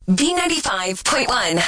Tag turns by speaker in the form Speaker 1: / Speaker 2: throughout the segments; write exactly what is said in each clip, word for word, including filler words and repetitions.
Speaker 1: B ninety-five point one.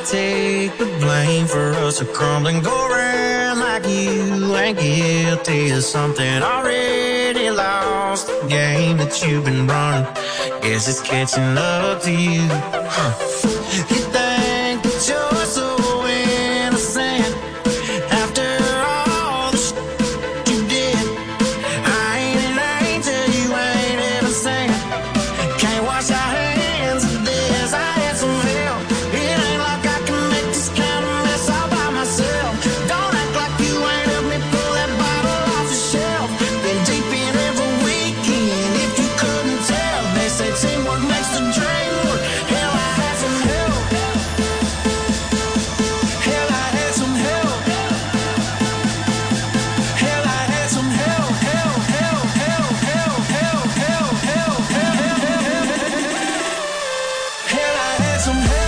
Speaker 2: take the blame for us to crumble and go around like you ain't guilty of something already lost. The game that you've been running, guess it's catching up to you. Huh. You think that you're so innocent after all the shit you did. I ain't an angel, you ain't ever saying. Can't wash our hands of this. I had some help. It ain't like I can make this kind of mess all by myself. Don't act like you ain't helped me pull that bottle off the shelf. Been deep in every weekend, if you couldn't tell. They say teamwork makes the dream work. Hell, I had some help. Hell, I had some help. Hell, I had some help. Help, help, help, help, help, help, help, help, help. Hell, I had some help.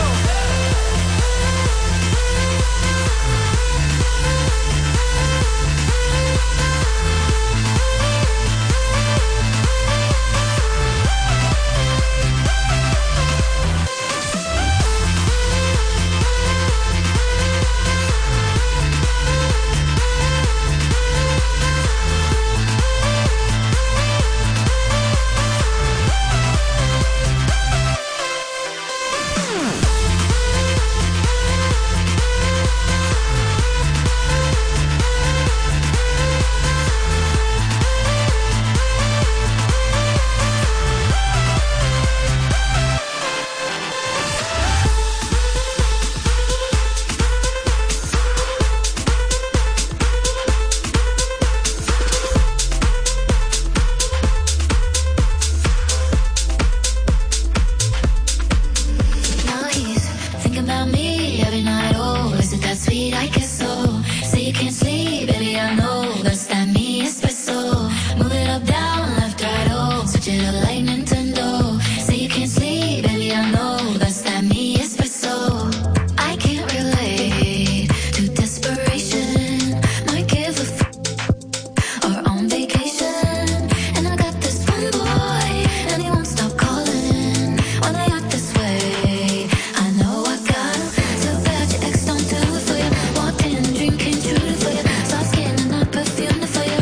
Speaker 3: Now he's thinking about me every night. Oh, is it that sweet? I guess so. Say you can't sleep, baby, I know. That's that me espresso. Move it up, down, left, right, oh. Switch it up like Nintendo. Say you can't sleep, baby, I know. That's that me espresso. I can't relate to desperation. Might give a f- or on vacation. And I got this one boy, and he won't stop calling when I act this way. I know I got him. Too bad your ex don't do it for you. Walked in, drinking, true for you. Soft skin and I perfumed it for you.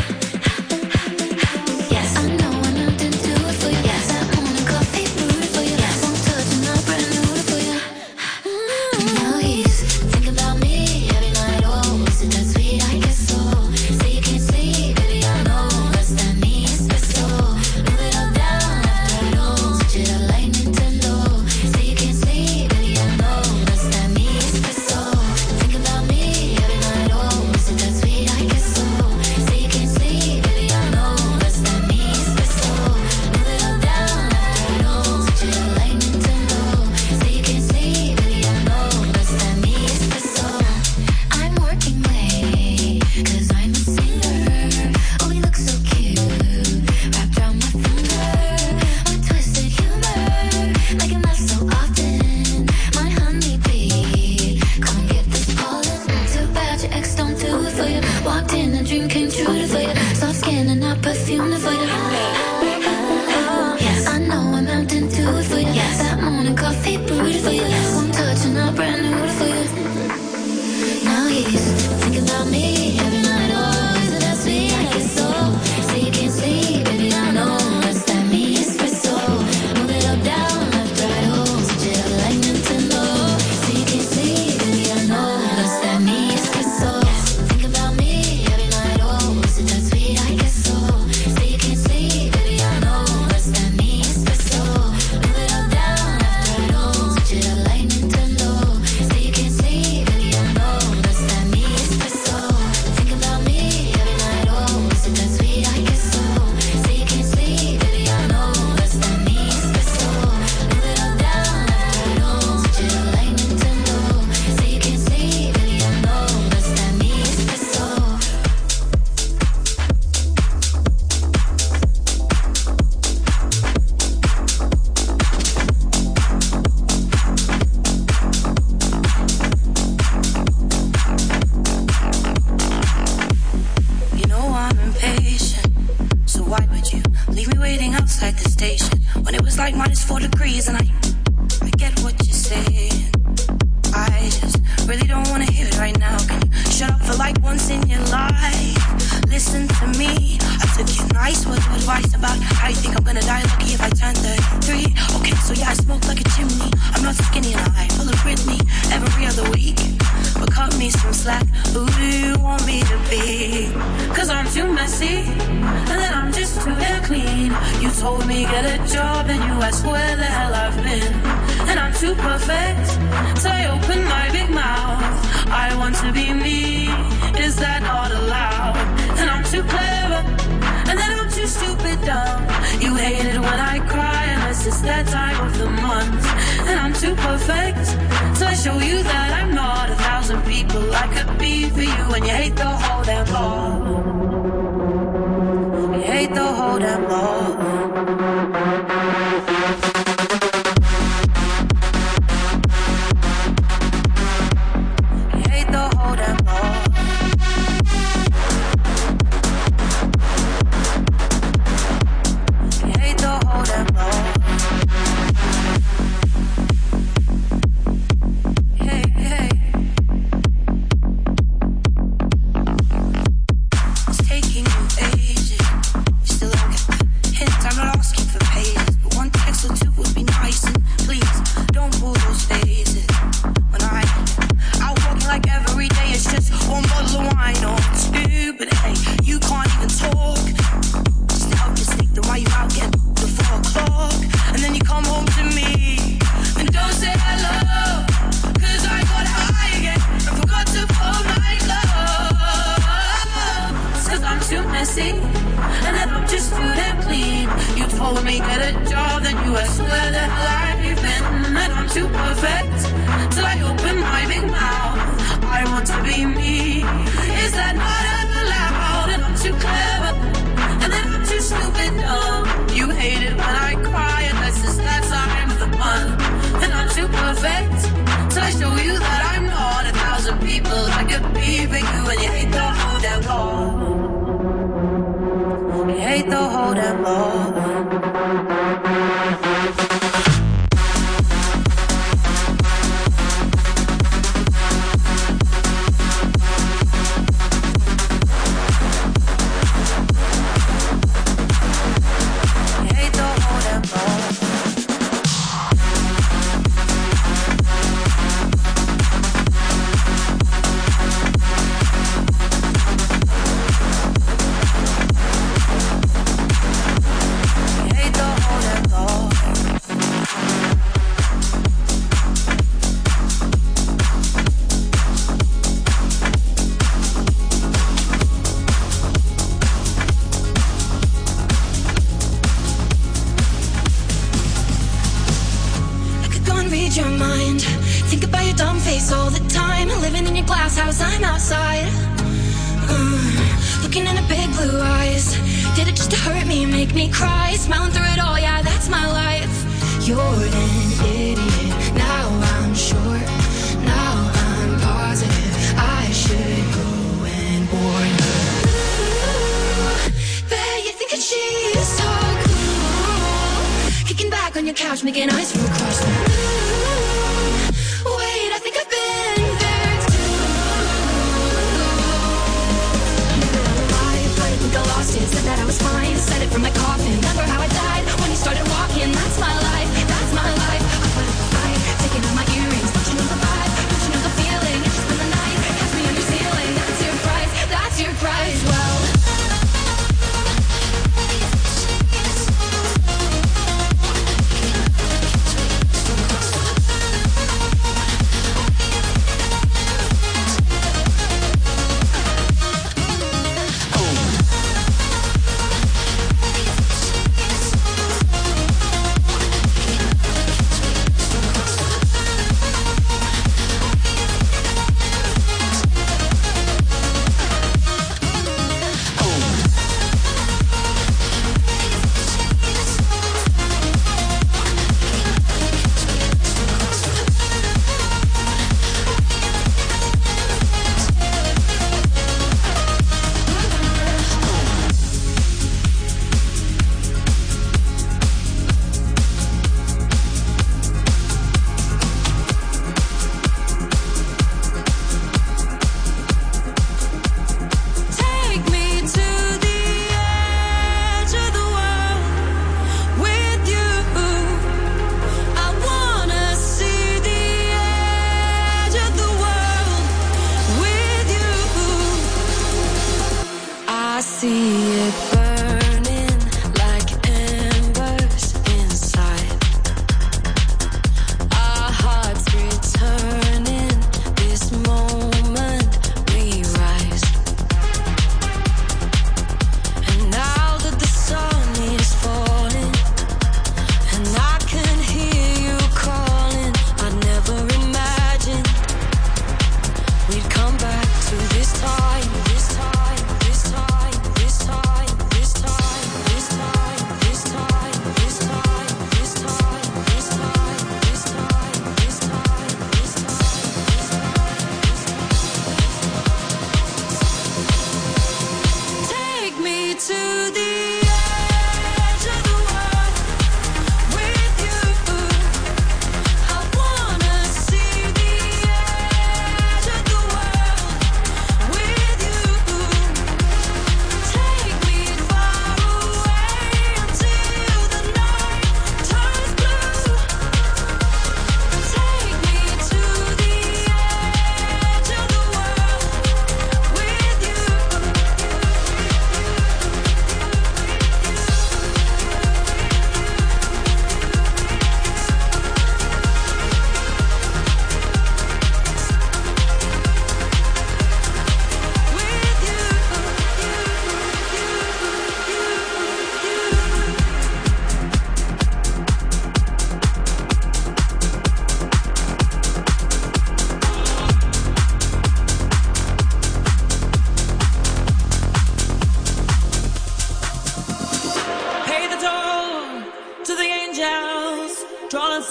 Speaker 3: Yes, I know I'm out to do it for you. Yes, that morning coffee brewed it for you. Yes, won't touch and I brand new it for you. Now he's thinking about me every night. Oh, is it that sweet? I guess so. Say you can't sleep, baby, I know. That's that me espresso. Move it up, down, left, right, oh. Switch it up like Nintendo. Say you can't sleep, baby, I know. That's that me espresso. Thinking about me every night. Oh, is it that sweet? I guess so. Say you can't sleep, baby, I know. That's that me espresso. Move it up, down, left, right, oh. Switch it up like Nintendo. Say you can't sleep, baby, I know. That's that me espresso. I'm working late, cause I'm a singer. Oh, he looks so cute, wrapped around my finger. My twisted humor, make him laugh so often. My honeybee, come get this pollen. Too bad your ex don't do it for you. Walked in, a dream came true for you. Soft skin and I perfumed it for you. Yes, I know I'm out to do it for you. Yes, that morning coffee brewed it for you. One touch and I brand new it for you. Now he's thinking about me every night. Oh, is it that sweet? I guess so. Say you can't sleep, baby, I know. That's that me espresso. Move it up, down, left, right, oh. Switch it up like Nintendo. Say you can't sleep, baby, I know. That's that me espresso. Thinking about me every night. Oh, is it that sweet? I guess so. Say you can't sleep, baby, I know. That's that me espresso. Move it up, down, left, right, oh. Switch it up like Nintendo. Say you can't sleep, baby, I know. That's that me espresso. Think about me every night. Oh, is it that sweet? I guess so. Say you can't sleep, baby, I know. That's that me espresso. Move it up, down, left, right, oh. Switch it up like Nintendo. Say you can't sleep, baby, I know. That's that me espresso.
Speaker 4: You know I'm impatient, so why would you leave me waiting outside the station when it was like minus four degrees and I, I get what you're saying. I just shut up for like once in your life. Listen to me, I took your nice words of advice about how you think I'm gonna die lucky if I turn thirty-three. Okay, so yeah, I smoke like a chimney. I'm not skinny and I full of Britney every other week. But cut me some slack, who do you want me to be? Cause I'm too messy, and then I'm just too damn clean. You told me get a job, and you asked where the hell I've been. And I'm too perfect, so I open my big mouth. I want to be me, is that not allowed? And I'm too clever, and then I'm too stupid dumb. You hate it when I cry, unless it's that time of the month. And I'm too perfect, so I show you that I'm not a thousand people I could be for you. And you hate the whole damn law. You hate the whole damn law.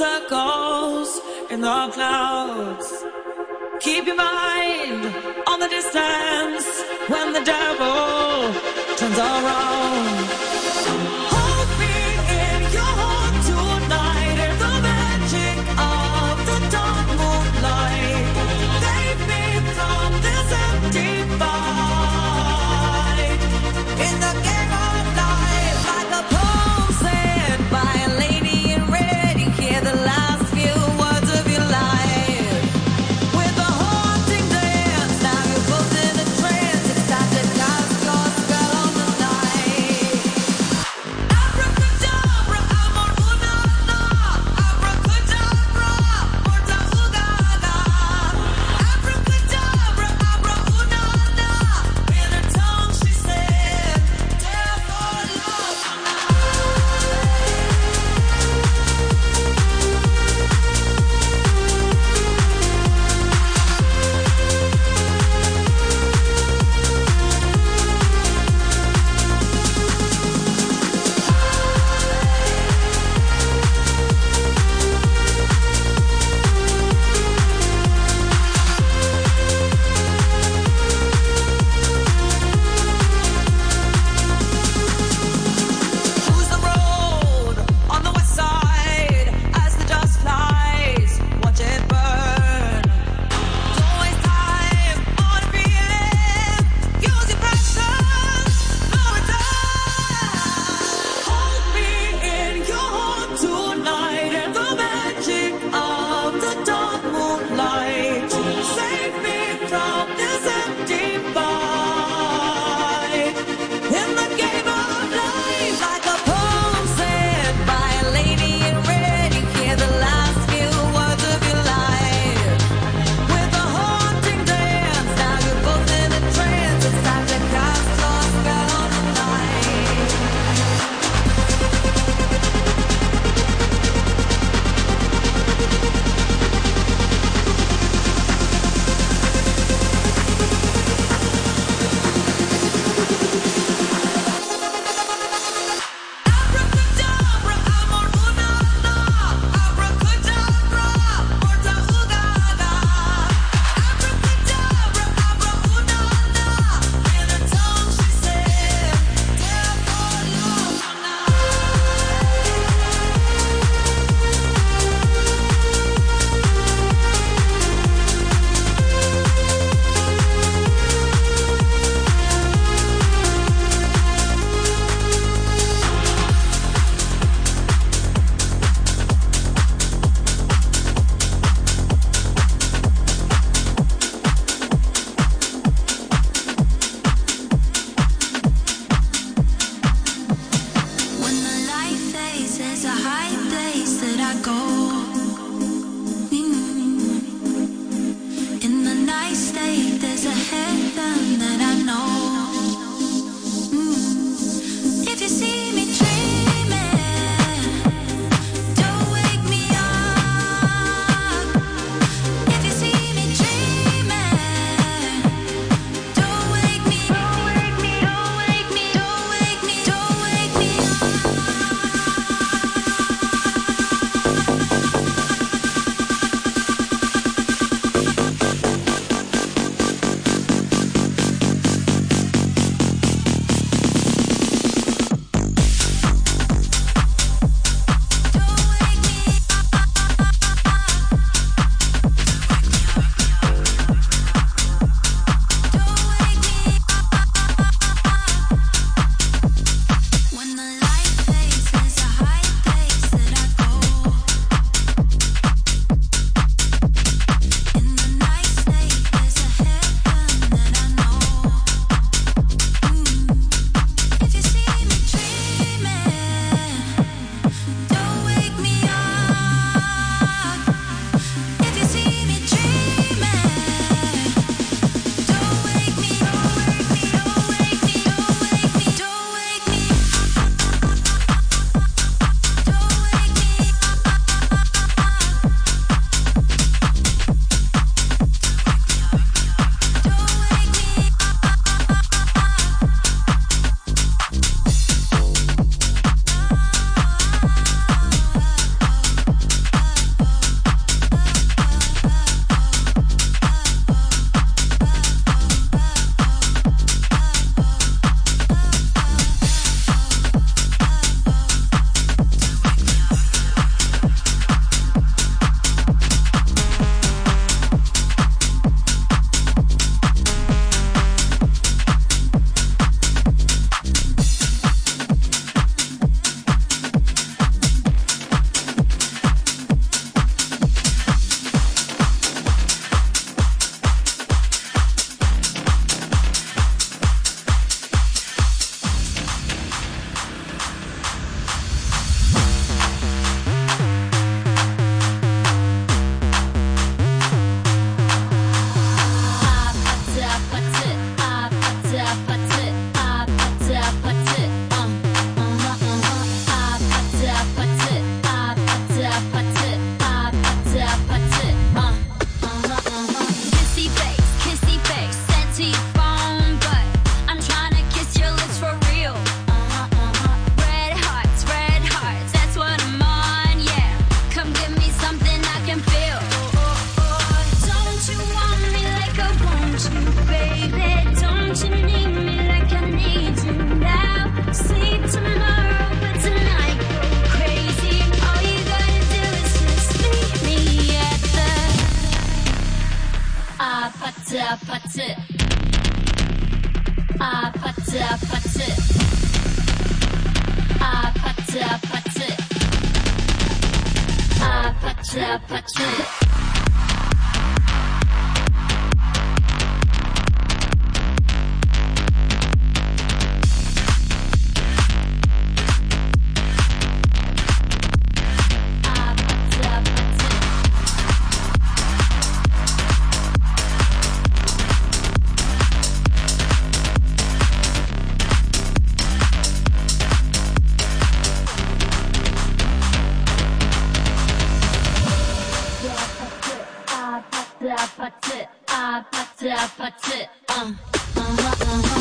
Speaker 5: circles in the clouds. Keep your mind on the distance when the devil turns around. Hold me in your heart tonight in the magic of the dark moonlight. Save me from this empty fight in the game of life. Like a poem said by a lady in red, you hear the last few words of your life. With a haunting dance, now you're both in a trance. It's time to cast your spell on the night.
Speaker 3: 아파트 아파트 아파트 아파트 아파트 아파트 아파트 아파트 아파트 아파트 uh, uh-huh, uh-huh.